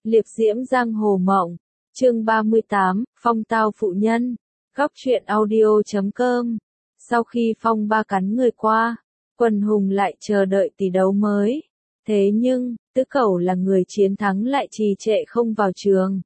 Liệp diễm giang hồ mộng. Chương 38, phong tao phụ nhân. Góc truyện audio.com. Sau khi phong ba cắn người qua, Quần Hùng lại chờ đợi tỷ đấu mới. Thế nhưng, Tứ Cẩu là người chiến thắng lại trì trệ không vào trường.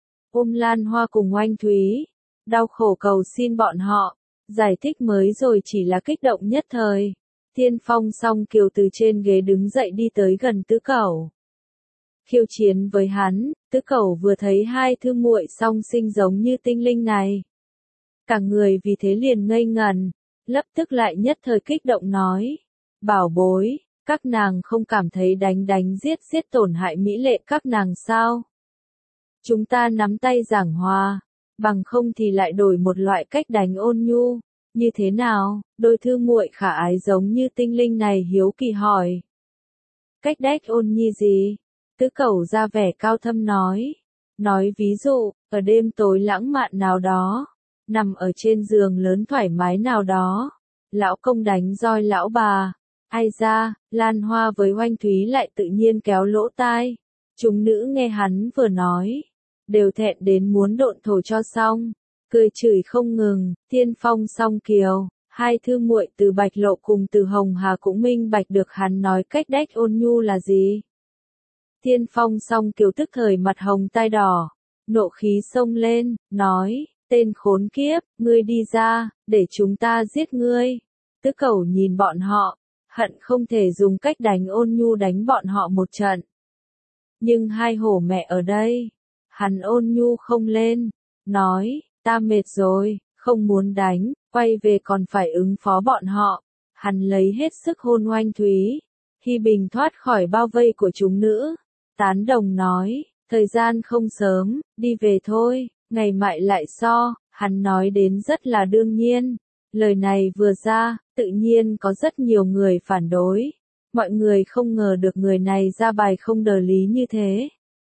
Ôm Lan Hoa cùng Oanh Thúy, đau khổ cầu xin bọn họ, giải thích mới rồi chỉ là kích động nhất thời. Tiên Phong song kiều từ trên ghế đứng dậy đi tới gần Tứ Cẩu. Khiêu chiến với hắn, Tứ Cẩu vừa thấy hai thư muội song sinh giống như tinh linh này. Cả người vì thế liền ngây ngần, lập tức lại nhất thời kích động nói. Bảo bối, các nàng không cảm thấy đánh giết tổn hại mỹ lệ các nàng sao? Chúng ta nắm tay giảng hòa, bằng không thì lại đổi một loại cách đánh ôn nhu, như thế nào? Đôi thư muội khả ái giống như tinh linh này hiếu kỳ hỏi. Cách đách ôn nhi gì? Tứ Cẩu ra vẻ cao thâm nói. Nói ví dụ, ở đêm tối lãng mạn nào đó, nằm ở trên giường lớn thoải mái nào đó, lão công đánh roi lão bà. Ai ra, Lan Hoa với Oanh Thúy lại tự nhiên kéo lỗ tai. Chúng nữ nghe hắn vừa nói, đều thẹn đến muốn độn thổ cho xong, cười chửi không ngừng. Tiên Phong song kiều, hai thư muội từ Bạch Lộ cùng từ Hồng Hà cũng minh bạch được hắn nói cách đách ôn nhu là gì. Tiên Phong song kiều tức thời mặt hồng tai đỏ, nộ khí xông lên, nói, tên khốn kiếp, ngươi đi ra, để chúng ta giết ngươi. Tứ Cẩu nhìn bọn họ, hận không thể dùng cách đánh ôn nhu đánh bọn họ một trận. Nhưng hai hổ mẹ ở đây, hắn ôn nhu không lên, nói, ta mệt rồi, không muốn đánh, quay về còn phải ứng phó bọn họ. Hắn lấy hết sức hôn Oanh Thúy, Hi Bình thoát khỏi bao vây của chúng nữ, tán đồng nói, thời gian không sớm, đi về thôi, ngày mai lại so. Hắn nói đến rất là đương nhiên, lời này vừa ra, tự nhiên có rất nhiều người phản đối. Mọi người không ngờ được người này ra bài không đờ lý như thế.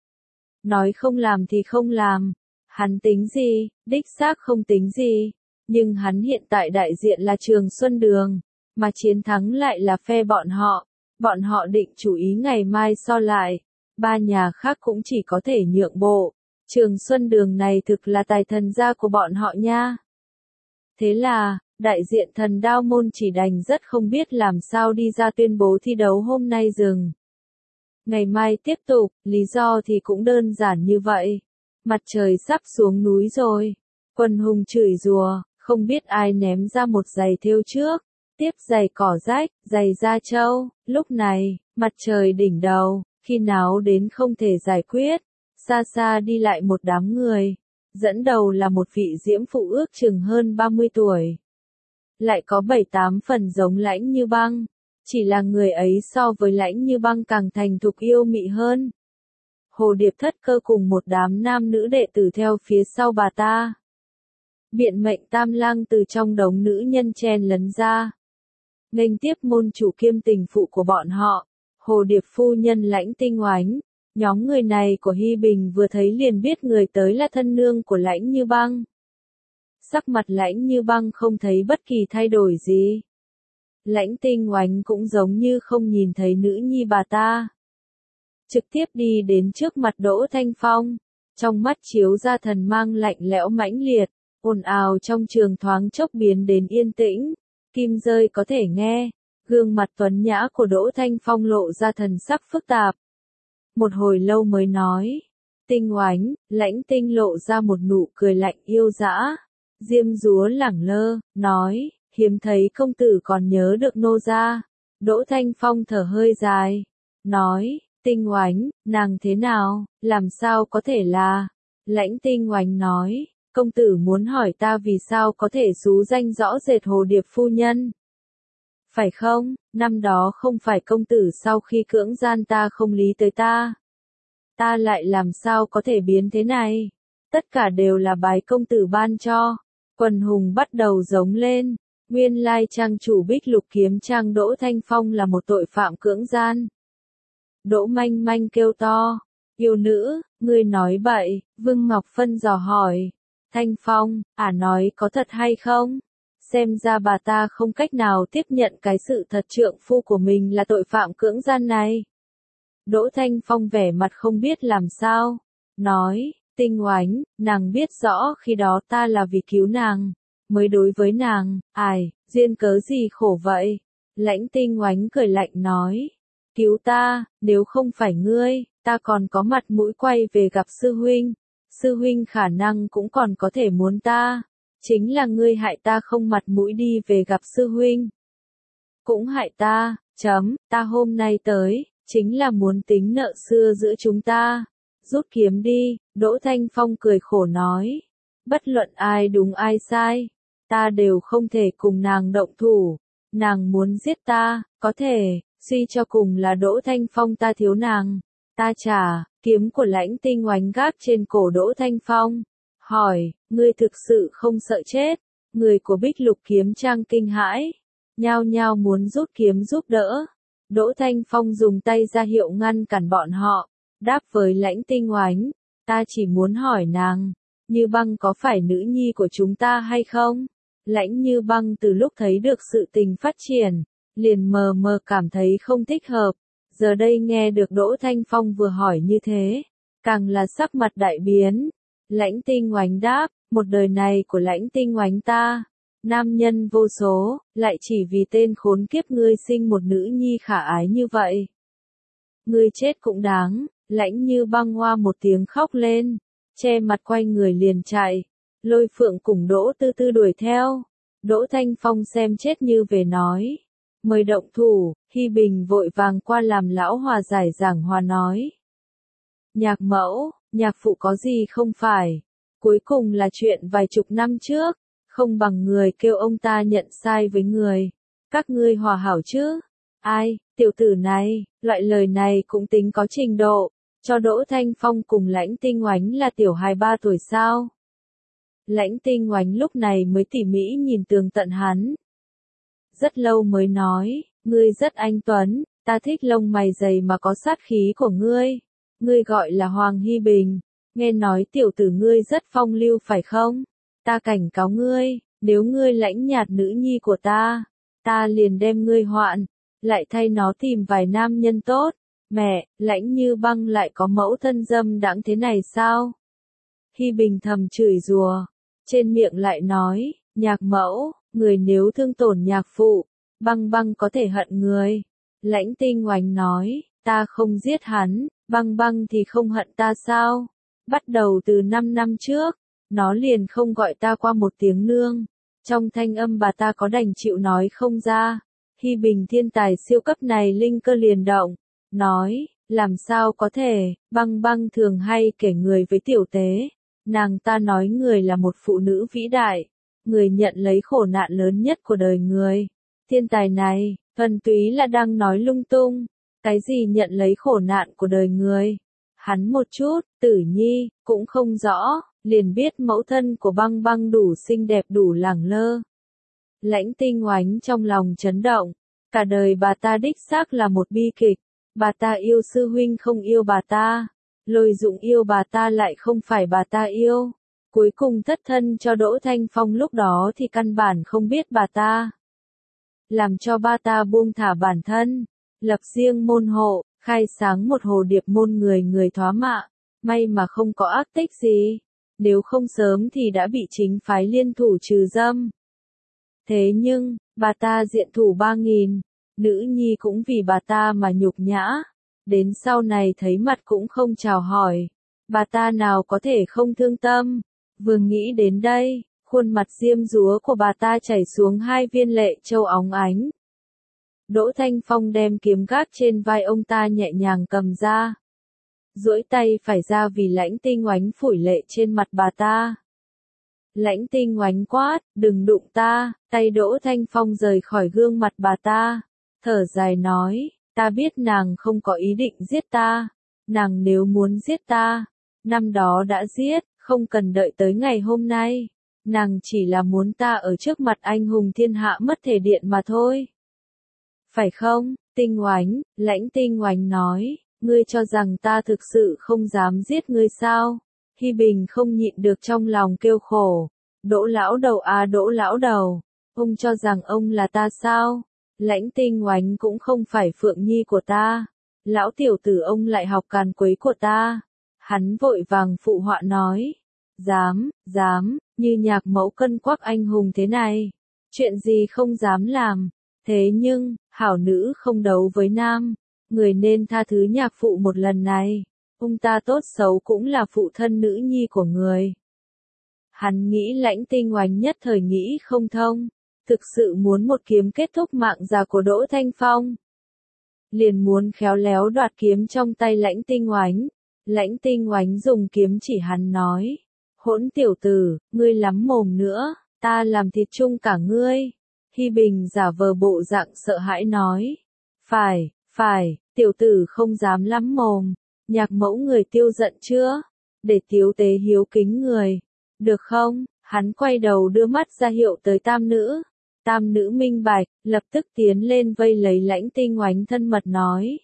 Nói không làm thì không làm, hắn tính gì, đích xác không tính gì, nhưng hắn hiện tại đại diện là Trường Xuân Đường, mà chiến thắng lại là phe bọn họ định chủ ý ngày mai so lại, ba nhà khác cũng chỉ có thể nhượng bộ, Trường Xuân Đường này thực là tài thần gia của bọn họ nha. Thế là, đại diện Thần Đao môn chỉ đành rất không biết làm sao đi ra tuyên bố thi đấu hôm nay dừng. Ngày mai tiếp tục, lý do thì cũng đơn giản như vậy. Mặt trời sắp xuống núi rồi. Quần Hùng chửi rủa, không biết ai ném ra một giày thêu trước. Tiếp giày cỏ rách, giày da trâu. Lúc này, mặt trời đỉnh đầu, khi nào đến không thể giải quyết. Xa xa đi lại một đám người. Dẫn đầu là một vị diễm phụ ước chừng hơn 30 tuổi. Lại có 7-8 phần giống Lãnh Như Băng. Chỉ là người ấy so với Lãnh Như Băng càng thành thục yêu mị hơn. Hồ Điệp Thất Cơ cùng một đám nam nữ đệ tử theo phía sau bà ta. Biện Mệnh Tam Lang từ trong đống nữ nhân chen lấn ra. Nghênh tiếp môn chủ kiêm tình phụ của bọn họ, Hồ Điệp phu nhân Lãnh Tinh Oánh. Nhóm người này của Hi Bình vừa thấy liền biết người tới là thân nương của Lãnh Như Băng. Sắc mặt Lãnh Như Băng không thấy bất kỳ thay đổi gì. Lãnh Tinh Oánh cũng giống như không nhìn thấy nữ nhi bà ta. Trực tiếp đi đến trước mặt Đỗ Thanh Phong, trong mắt chiếu ra thần mang lạnh lẽo mãnh liệt, ồn ào trong trường thoáng chốc biến đến yên tĩnh, kim rơi có thể nghe, gương mặt tuấn nhã của Đỗ Thanh Phong lộ ra thần sắc phức tạp. Một hồi lâu mới nói, Tinh Oánh, Lãnh Tinh lộ ra một nụ cười lạnh yêu dã, diêm dúa lẳng lơ, nói, hiếm thấy công tử còn nhớ được nô gia. Đỗ Thanh Phong thở hơi dài, nói, Tinh Oánh, nàng thế nào, làm sao có thể là. Lãnh Tinh Oánh nói, công tử muốn hỏi ta vì sao có thể xú danh rõ rệt Hồ Điệp phu nhân. Phải không, năm đó không phải công tử sau khi cưỡng gian ta không lý tới ta. Ta lại làm sao có thể biến thế này. Tất cả đều là bái công tử ban cho. Quần Hùng bắt đầu giống lên. Nguyên lai trang chủ Bích Lục Kiếm Trang Đỗ Thanh Phong là một tội phạm cưỡng gian. Đỗ Manh Manh kêu to. Yêu nữ, ngươi nói bậy. Vương Ngọc Phân dò hỏi. Thanh Phong, nói có thật hay không? Xem ra bà ta không cách nào tiếp nhận cái sự thật trượng phu của mình là tội phạm cưỡng gian này. Đỗ Thanh Phong vẻ mặt không biết làm sao, nói, Tinh Oánh, nàng biết rõ khi đó ta là vì cứu nàng, mới đối với nàng, ai, duyên cớ gì khổ vậy? Lãnh Tinh Oánh cười lạnh nói, cứu ta, nếu không phải ngươi, ta còn có mặt mũi quay về gặp sư huynh khả năng cũng còn có thể muốn ta, chính là ngươi hại ta không mặt mũi đi về gặp sư huynh. Cũng hại ta, ta hôm nay tới, chính là muốn tính nợ xưa giữa chúng ta. Rút kiếm đi, Đỗ Thanh Phong cười khổ nói. Bất luận ai đúng ai sai, ta đều không thể cùng nàng động thủ. Nàng muốn giết ta, có thể, suy cho cùng là Đỗ Thanh Phong ta thiếu nàng. Ta trả, kiếm của Lãnh Tinh Oánh gác trên cổ Đỗ Thanh Phong. Hỏi, ngươi thực sự không sợ chết? Người của Bích Lục Kiếm Trang kinh hãi, nhao nhao muốn rút kiếm giúp đỡ. Đỗ Thanh Phong dùng tay ra hiệu ngăn cản bọn họ, đáp với Lãnh Tinh Oánh, ta chỉ muốn hỏi nàng, Như Băng có phải nữ nhi của chúng ta hay không? Lãnh Như Băng từ lúc thấy được sự tình phát triển, liền mờ mờ cảm thấy không thích hợp, giờ đây nghe được Đỗ Thanh Phong vừa hỏi như thế, càng là sắc mặt đại biến. Lãnh Tinh Oánh đáp, một đời này của Lãnh Tinh Oánh ta, nam nhân vô số, lại chỉ vì tên khốn kiếp ngươi sinh một nữ nhi khả ái như vậy. Ngươi chết cũng đáng. Lãnh Như Băng hoa một tiếng khóc lên, che mặt quay người liền chạy. Lôi Phượng cùng Đỗ Tư Tư đuổi theo. Đỗ Thanh Phong xem chết như về nói, mời động thủ. Hi Bình vội vàng qua làm lão hòa giải giảng hòa nói, nhạc mẫu, nhạc phụ có gì không phải, cuối cùng là chuyện vài chục năm trước, không bằng người kêu ông ta nhận sai với người, các ngươi hòa hảo chứ? Ai, tiểu tử này, loại lời này cũng tính có trình độ, cho Đỗ Thanh Phong cùng Lãnh Tinh Oánh là tiểu hài 3 tuổi sao? Lãnh Tinh Oánh lúc này mới tỉ mỉ nhìn tường tận hắn. Rất lâu mới nói, ngươi rất anh tuấn, ta thích lông mày dày mà có sát khí của ngươi. Ngươi gọi là Hoàng Hi Bình, nghe nói tiểu tử ngươi rất phong lưu phải không? Ta cảnh cáo ngươi, nếu ngươi lãnh nhạt nữ nhi của ta liền đem ngươi hoạn, lại thay nó tìm vài nam nhân tốt. Mẹ, Lãnh Như Băng lại có mẫu thân dâm đãng thế này sao? Hi Bình thầm chửi rủa, trên miệng lại nói, nhạc mẫu, người nếu thương tổn nhạc phụ, Băng Băng có thể hận người. Lãnh Tinh Oánh nói, ta không giết hắn, Băng Băng thì không hận ta sao? Bắt đầu từ 5 năm trước, nó liền không gọi ta qua một tiếng nương. Trong thanh âm bà ta có đành chịu nói không ra. Hi Bình thiên tài siêu cấp này linh cơ liền động, nói, làm sao có thể, Băng Băng thường hay kể người với tiểu tế. Nàng ta nói người là một phụ nữ vĩ đại, người nhận lấy khổ nạn lớn nhất của đời người. Thiên tài này, thuần túy là đang nói lung tung. Cái gì nhận lấy khổ nạn của đời người? Hắn một chút, Tử Nhi, cũng không rõ, liền biết mẫu thân của Băng Băng đủ xinh đẹp đủ lẳng lơ. Lãnh Tinh Oánh trong lòng chấn động, cả đời bà ta đích xác là một bi kịch, bà ta yêu sư huynh không yêu bà ta, Lôi Dụng yêu bà ta lại không phải bà ta yêu, cuối cùng thất thân cho Đỗ Thanh Phong lúc đó thì căn bản không biết bà ta. Làm cho ba ta buông thả bản thân, lập riêng môn hộ, khai sáng một hồ điệp môn người người thoá mạ, may mà không có ác tích gì, nếu không sớm thì đã bị chính phái liên thủ trừ dâm. Thế nhưng, bà ta diện thủ 3.000, nữ nhi cũng vì bà ta mà nhục nhã, đến sau này thấy mặt cũng không chào hỏi, bà ta nào có thể không thương tâm. Vừa nghĩ đến đây, khuôn mặt diêm dúa của bà ta chảy xuống 2 viên lệ châu óng ánh. Đỗ Thanh Phong đem kiếm gác trên vai ông ta nhẹ nhàng cầm ra, duỗi tay phải ra vì Lãnh Tinh Oánh phủi lệ trên mặt bà ta. Lãnh Tinh Oánh quát, đừng đụng ta, tay Đỗ Thanh Phong rời khỏi gương mặt bà ta, thở dài nói, ta biết nàng không có ý định giết ta, nàng nếu muốn giết ta, năm đó đã giết, không cần đợi tới ngày hôm nay, nàng chỉ là muốn ta ở trước mặt anh hùng thiên hạ mất thể điện mà thôi. Phải không, Tinh Oánh? Lãnh Tinh Oánh nói, ngươi cho rằng ta thực sự không dám giết ngươi sao? Hi Bình không nhịn được trong lòng kêu khổ, Đỗ lão đầu à Đỗ lão đầu, ông cho rằng ông là ta sao? Lãnh Tinh Oánh cũng không phải phượng nhi của ta, lão tiểu tử ông lại học càn quấy của ta. Hắn vội vàng phụ họa nói. Dám, như nhạc mẫu cân quắc anh hùng thế này. Chuyện gì không dám làm. Thế nhưng, hảo nữ không đấu với nam. Người nên tha thứ nhạc phụ một lần này. Ông ta tốt xấu cũng là phụ thân nữ nhi của người. Hắn nghĩ Lãnh Tinh Oánh nhất thời nghĩ không thông. Thực sự muốn một kiếm kết thúc mạng già của Đỗ Thanh Phong. Liền muốn khéo léo đoạt kiếm trong tay Lãnh Tinh Oánh. Lãnh Tinh Oánh dùng kiếm chỉ hắn nói. Hỗn tiểu tử, ngươi lắm mồm nữa, ta làm thịt chung cả ngươi. Hi Bình giả vờ bộ dạng sợ hãi nói. Phải, tiểu tử không dám lắm mồm. Nhạc mẫu người tiêu giận chưa? Để Tiếu Tế hiếu kính người. Được không? Hắn quay đầu đưa mắt ra hiệu tới tam nữ. Tam nữ minh bạch, lập tức tiến lên vây lấy Lãnh Tinh Oánh thân mật nói.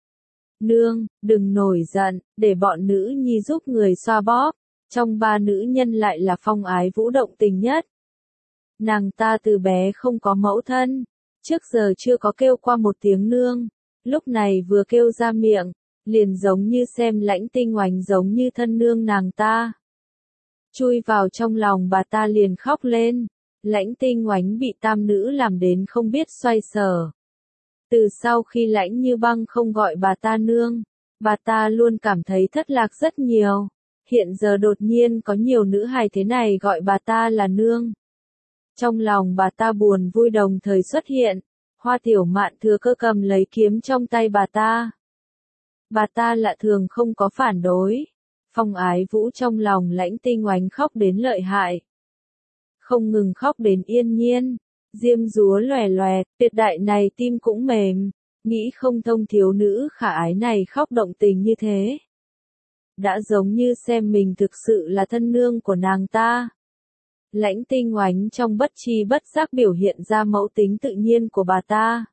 Nương, đừng nổi giận, để bọn nữ nhi giúp người xoa bóp. Trong ba nữ nhân lại là Phong Ái Vũ động tình nhất. Nàng ta từ bé không có mẫu thân, trước giờ chưa có kêu qua một tiếng nương, lúc này vừa kêu ra miệng, liền giống như xem Lãnh Tinh Oánh giống như thân nương nàng ta. Chui vào trong lòng bà ta liền khóc lên, Lãnh Tinh Oánh bị tam nữ làm đến không biết xoay sở. Từ sau khi Lãnh Như Băng không gọi bà ta nương, bà ta luôn cảm thấy thất lạc rất nhiều. Hiện giờ đột nhiên có nhiều nữ hài thế này gọi bà ta là nương. Trong lòng bà ta buồn vui đồng thời xuất hiện, Hoa Tiểu Mạn thừa cơ cầm lấy kiếm trong tay bà ta. Bà ta lạ thường không có phản đối. Phong Ái Vũ trong lòng Lãnh Tinh Oánh khóc đến lợi hại. Không ngừng khóc đến yên nhiên, diêm dúa lòe loẹt, tuyệt đại này tim cũng mềm, nghĩ không thông thiếu nữ khả ái này khóc động tình như thế. Đã giống như xem mình thực sự là thân nương của nàng ta. Lãnh Tinh Oánh trong bất tri bất giác biểu hiện ra mẫu tính tự nhiên của bà ta.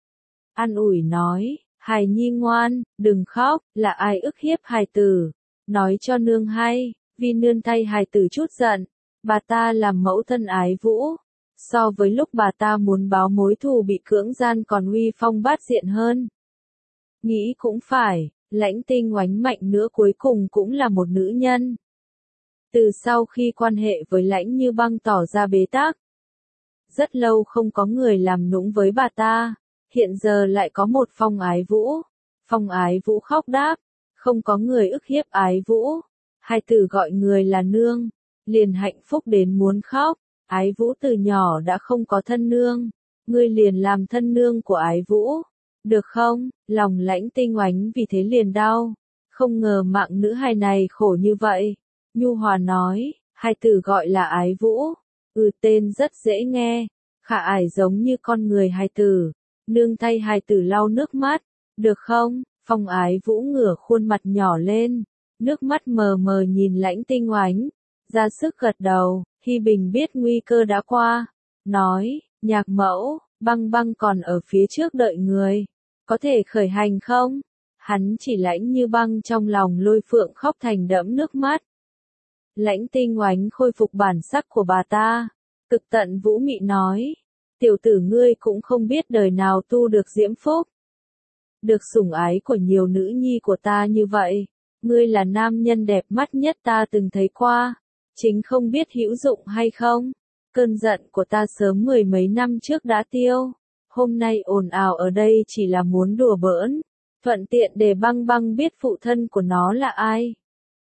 An ủi nói, hài nhi ngoan, đừng khóc, là ai ức hiếp hài tử. Nói cho nương hay, vì nương thay hài tử chút giận, bà ta làm mẫu thân Ái Vũ. So với lúc bà ta muốn báo mối thù bị cưỡng gian còn uy phong bát diện hơn. Nghĩ cũng phải. Lãnh Tinh Oánh mạnh nữa cuối cùng cũng là một nữ nhân. Từ sau khi quan hệ với Lãnh Như Băng tỏ ra bế tắc, rất lâu không có người làm nũng với bà ta, hiện giờ lại có một Phong Ái Vũ. Phong Ái Vũ khóc đáp, không có người ức hiếp Ái Vũ. Hai tử gọi người là nương, liền hạnh phúc đến muốn khóc. Ái Vũ từ nhỏ đã không có thân nương, ngươi liền làm thân nương của Ái Vũ. Được không? Lòng Lãnh Tinh Oánh vì thế liền đau. Không ngờ mạng nữ hài này khổ như vậy. Nhu Hòa nói, hai tử gọi là Ái Vũ. Tên rất dễ nghe. Khả ải giống như con người hài tử. Nương thay hài tử lau nước mắt. Được không? Phong Ái Vũ ngửa khuôn mặt nhỏ lên. Nước mắt mờ mờ nhìn Lãnh Tinh Oánh. Ra sức gật đầu. Hi Bình biết nguy cơ đã qua. Nói, nhạc mẫu, Băng Băng còn ở phía trước đợi người. Có thể khởi hành không? Hắn chỉ Lãnh Như Băng trong lòng Lôi Phượng khóc thành đẫm nước mắt. Lãnh Tinh Oánh khôi phục bản sắc của bà ta. Cực tận vũ mị nói. Tiểu tử ngươi cũng không biết đời nào tu được diễm phúc. Được sủng ái của nhiều nữ nhi của ta như vậy. Ngươi là nam nhân đẹp mắt nhất ta từng thấy qua. Chính không biết hữu dụng hay không. Cơn giận của ta sớm mười mấy năm trước đã tiêu. Hôm nay ồn ào ở đây chỉ là muốn đùa bỡn, thuận tiện để Băng Băng biết phụ thân của nó là ai.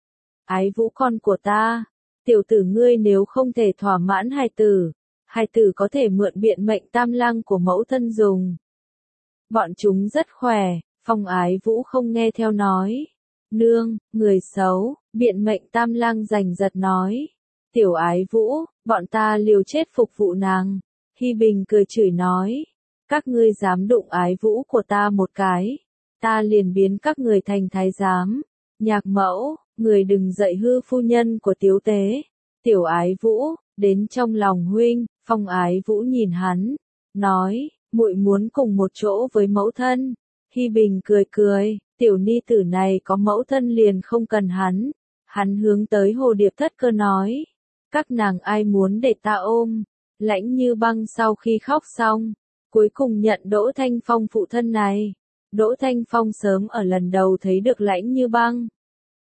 Ái Vũ con của ta, tiểu tử ngươi nếu không thể thỏa mãn hài tử có thể mượn biện mệnh tam lăng của mẫu thân dùng. Bọn chúng rất khỏe, Phong Ái Vũ không nghe theo nói. Nương, người xấu, biện mệnh tam lăng giành giật nói. Tiểu Ái Vũ, bọn ta liều chết phục vụ nàng. Hi Bình cười chửi nói. Các ngươi dám đụng Ái Vũ của ta một cái, ta liền biến các người thành thái giám. Nhạc mẫu, người đừng dạy hư phu nhân của Tiếu Tế. Tiểu Ái Vũ, đến trong lòng huynh. Phong Ái Vũ nhìn hắn, nói, muội muốn cùng một chỗ với mẫu thân. Hi Bình cười cười, tiểu ni tử này có mẫu thân liền không cần hắn. Hắn hướng tới Hồ Điệp Thất Cơ nói, các nàng ai muốn để ta ôm. Lãnh Như Băng sau khi khóc xong, cuối cùng nhận Đỗ Thanh Phong phụ thân này. Đỗ Thanh Phong sớm ở lần đầu thấy được Lãnh Như Băng,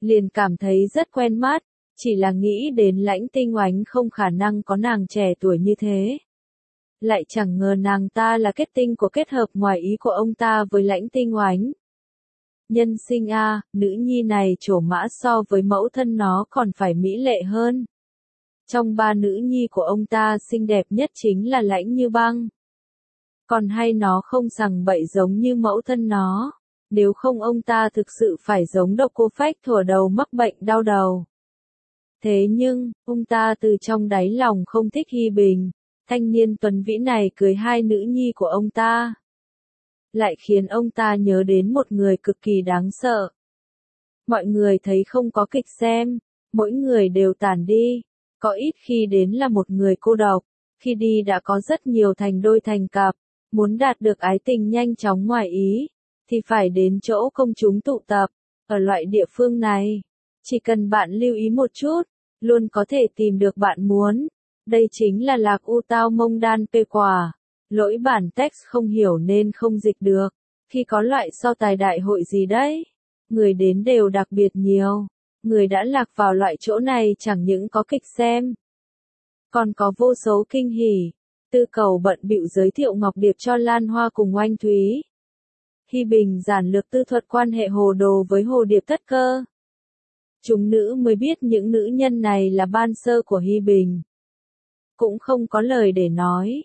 liền cảm thấy rất quen mắt, chỉ là nghĩ đến Lãnh Tinh Oánh không khả năng có nàng trẻ tuổi như thế. Lại chẳng ngờ nàng ta là kết tinh của kết hợp ngoài ý của ông ta với Lãnh Tinh Oánh. Nhân sinh a, nữ nhi này trổ mã so với mẫu thân nó còn phải mỹ lệ hơn. Trong ba nữ nhi của ông ta xinh đẹp nhất chính là Lãnh Như Băng. Còn hay nó không sằng bậy giống như mẫu thân nó, nếu không ông ta thực sự phải giống Độc Cô Phách thuở đầu mắc bệnh đau đầu. Thế nhưng, ông ta từ trong đáy lòng không thích Hi Bình, thanh niên tuấn vĩ này cưới hai nữ nhi của ông ta. Lại khiến ông ta nhớ đến một người cực kỳ đáng sợ. Mọi người thấy không có kịch xem, mỗi người đều tản đi, có ít khi đến là một người cô độc, khi đi đã có rất nhiều thành đôi thành cặp, muốn đạt được ái tình nhanh chóng ngoài ý, thì phải đến chỗ công chúng tụ tập, ở loại địa phương này. Chỉ cần bạn lưu ý một chút, luôn có thể tìm được bạn muốn. Đây chính là Lạc U Tao Mông Đan Pê Quả. Lỗi bản text không hiểu nên không dịch được. Khi có loại so tài đại hội gì đấy, người đến đều đặc biệt nhiều. Người đã lạc vào loại chỗ này chẳng những có kịch xem, còn có vô số kinh hỉ. Tư Cầu bận bịu giới thiệu Ngọc Điệp cho Lan Hoa cùng Oanh Thúy. Hi Bình giản lược tư thuật quan hệ Hồ Đồ với Hồ Điệp Thất Cơ. Chúng nữ mới biết những nữ nhân này là ban sơ của Hi Bình. Cũng không có lời để nói.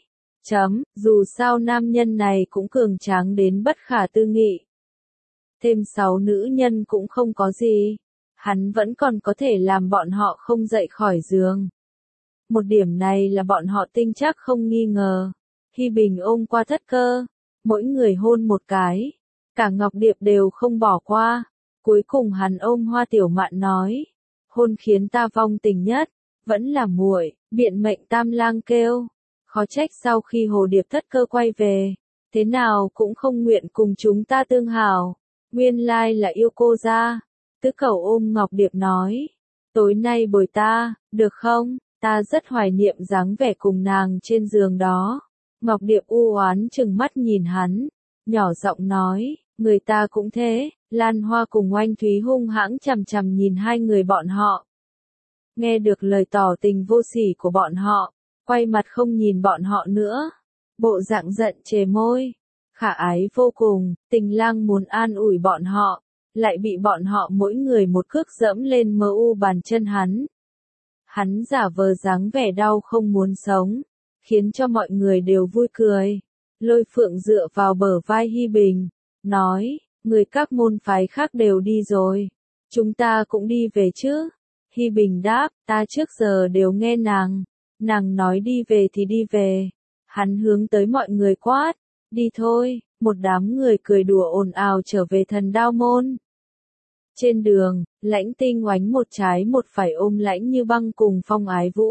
Dù sao nam nhân này cũng cường tráng đến bất khả tư nghị. Thêm 6 nữ nhân cũng không có gì. Hắn vẫn còn có thể làm bọn họ không dậy khỏi giường. Một điểm này là bọn họ tin chắc không nghi ngờ. Hi Bình ôm qua Thất Cơ, mỗi người hôn một cái. Cả Ngọc Điệp đều không bỏ qua. Cuối cùng hắn ôm Hoa Tiểu Mạn nói, hôn khiến ta vong tình nhất, vẫn là muội. Biện Mệnh Tam Lang kêu, khó trách sau khi Hồ Điệp Thất Cơ quay về, thế nào cũng không nguyện cùng chúng ta tương hảo, nguyên lai là yêu cô ra. Tứ Cầu ôm Ngọc Điệp nói, tối nay bồi ta, được không, ta rất hoài niệm dáng vẻ cùng nàng trên giường đó. Ngọc Điệp u oán chừng mắt nhìn hắn, nhỏ giọng nói, người ta cũng thế. Lan Hoa cùng Oanh Thúy hung hãng chằm chằm nhìn hai người bọn họ. Nghe được lời tỏ tình vô sỉ của bọn họ, quay mặt không nhìn bọn họ nữa. Bộ dạng giận chề môi, khả ái vô cùng, Tình Lang muốn an ủi bọn họ, lại bị bọn họ mỗi người một cước dẫm lên mơ u bàn chân hắn. Hắn giả vờ dáng vẻ đau không muốn sống, khiến cho mọi người đều vui cười. Lôi Phượng dựa vào bờ vai Hi Bình, nói, người các môn phái khác đều đi rồi, chúng ta cũng đi về chứ. Hi Bình đáp, ta trước giờ đều nghe nàng nói đi về thì đi về. Hắn hướng tới mọi người quát, đi thôi. Một đám người cười đùa ồn ào trở về Thần Đao Môn. Trên đường, Lãnh Tinh Oánh một trái một phải ôm Lãnh Như Băng cùng Phong Ái Vũ.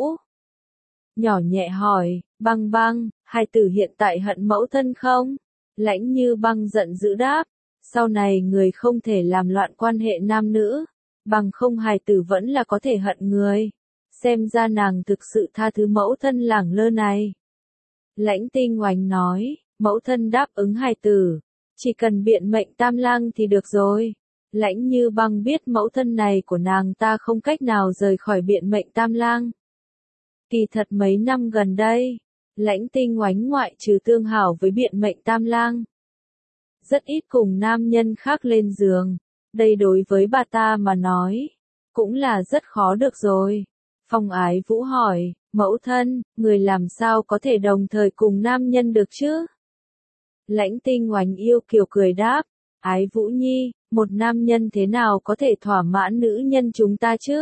Nhỏ nhẹ hỏi, Băng Băng, hai tử hiện tại hận mẫu thân không? Lãnh Như Băng giận dữ đáp, sau này người không thể làm loạn quan hệ nam nữ, bằng không hài tử vẫn là có thể hận người. Xem ra nàng thực sự tha thứ mẫu thân lẳng lơ này. Lãnh Tinh Oánh nói, mẫu thân đáp ứng hài tử, chỉ cần Biện Mệnh Tam Lang thì được rồi. Lãnh Như Băng biết mẫu thân này của nàng ta không cách nào rời khỏi Biện Mệnh Tam Lang. Kỳ thật mấy năm gần đây, Lãnh Tinh Oánh ngoại trừ tương hảo với Biện Mệnh Tam Lang, rất ít cùng nam nhân khác lên giường. Đây đối với bà ta mà nói, cũng là rất khó được rồi. Phong Ái Vũ hỏi, mẫu thân, người làm sao có thể đồng thời cùng nam nhân được chứ? Lãnh Tinh Oánh yêu kiều cười đáp, Ái Vũ nhi, một nam nhân thế nào có thể thỏa mãn nữ nhân chúng ta chứ?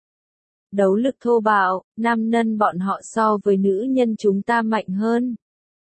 Đấu lực thô bạo, nam nhân bọn họ so với nữ nhân chúng ta mạnh hơn.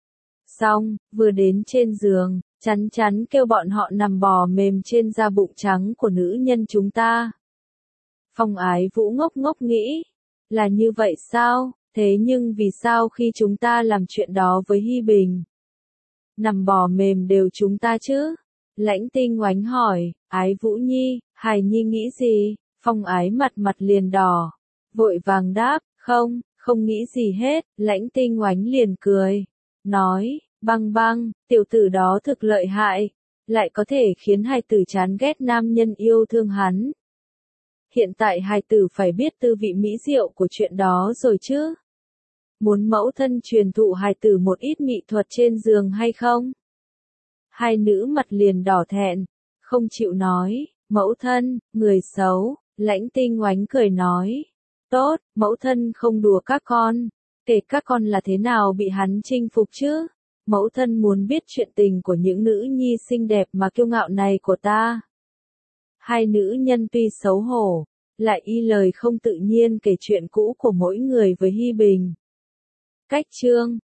Xong, vừa đến trên giường, chắn chắn kêu bọn họ nằm bò mềm trên da bụng trắng của nữ nhân chúng ta. Phong Ái Vũ ngốc ngốc nghĩ, là như vậy sao? Thế nhưng vì sao khi chúng ta làm chuyện đó với Hi Bình, nằm bò mềm đều chúng ta chứ? Lãnh Tinh Oánh hỏi, Ái Vũ nhi, hài nhi nghĩ gì? Phong Ái mặt mặt liền đỏ, vội vàng đáp, không nghĩ gì hết. Lãnh Tinh Oánh liền cười, nói, Băng Băng, tiểu tử đó thực lợi hại, lại có thể khiến hài tử chán ghét nam nhân yêu thương hắn. hiện tại hài tử phải biết tư vị mỹ diệu của chuyện đó rồi chứ. Muốn mẫu thân truyền thụ hài tử một ít mỹ thuật trên giường hay không? Hai nữ mặt liền đỏ thẹn, không chịu nói, mẫu thân, người xấu, Lãnh Tinh Oánh cười nói. Tốt, mẫu thân không đùa các con, kể các con là thế nào bị hắn chinh phục chứ. Mẫu thân muốn biết chuyện tình của những nữ nhi xinh đẹp mà kiêu ngạo này của ta. Hai nữ nhân tuy xấu hổ, lại y lời không tự nhiên kể chuyện cũ của mỗi người với Hi Bình. Cách chương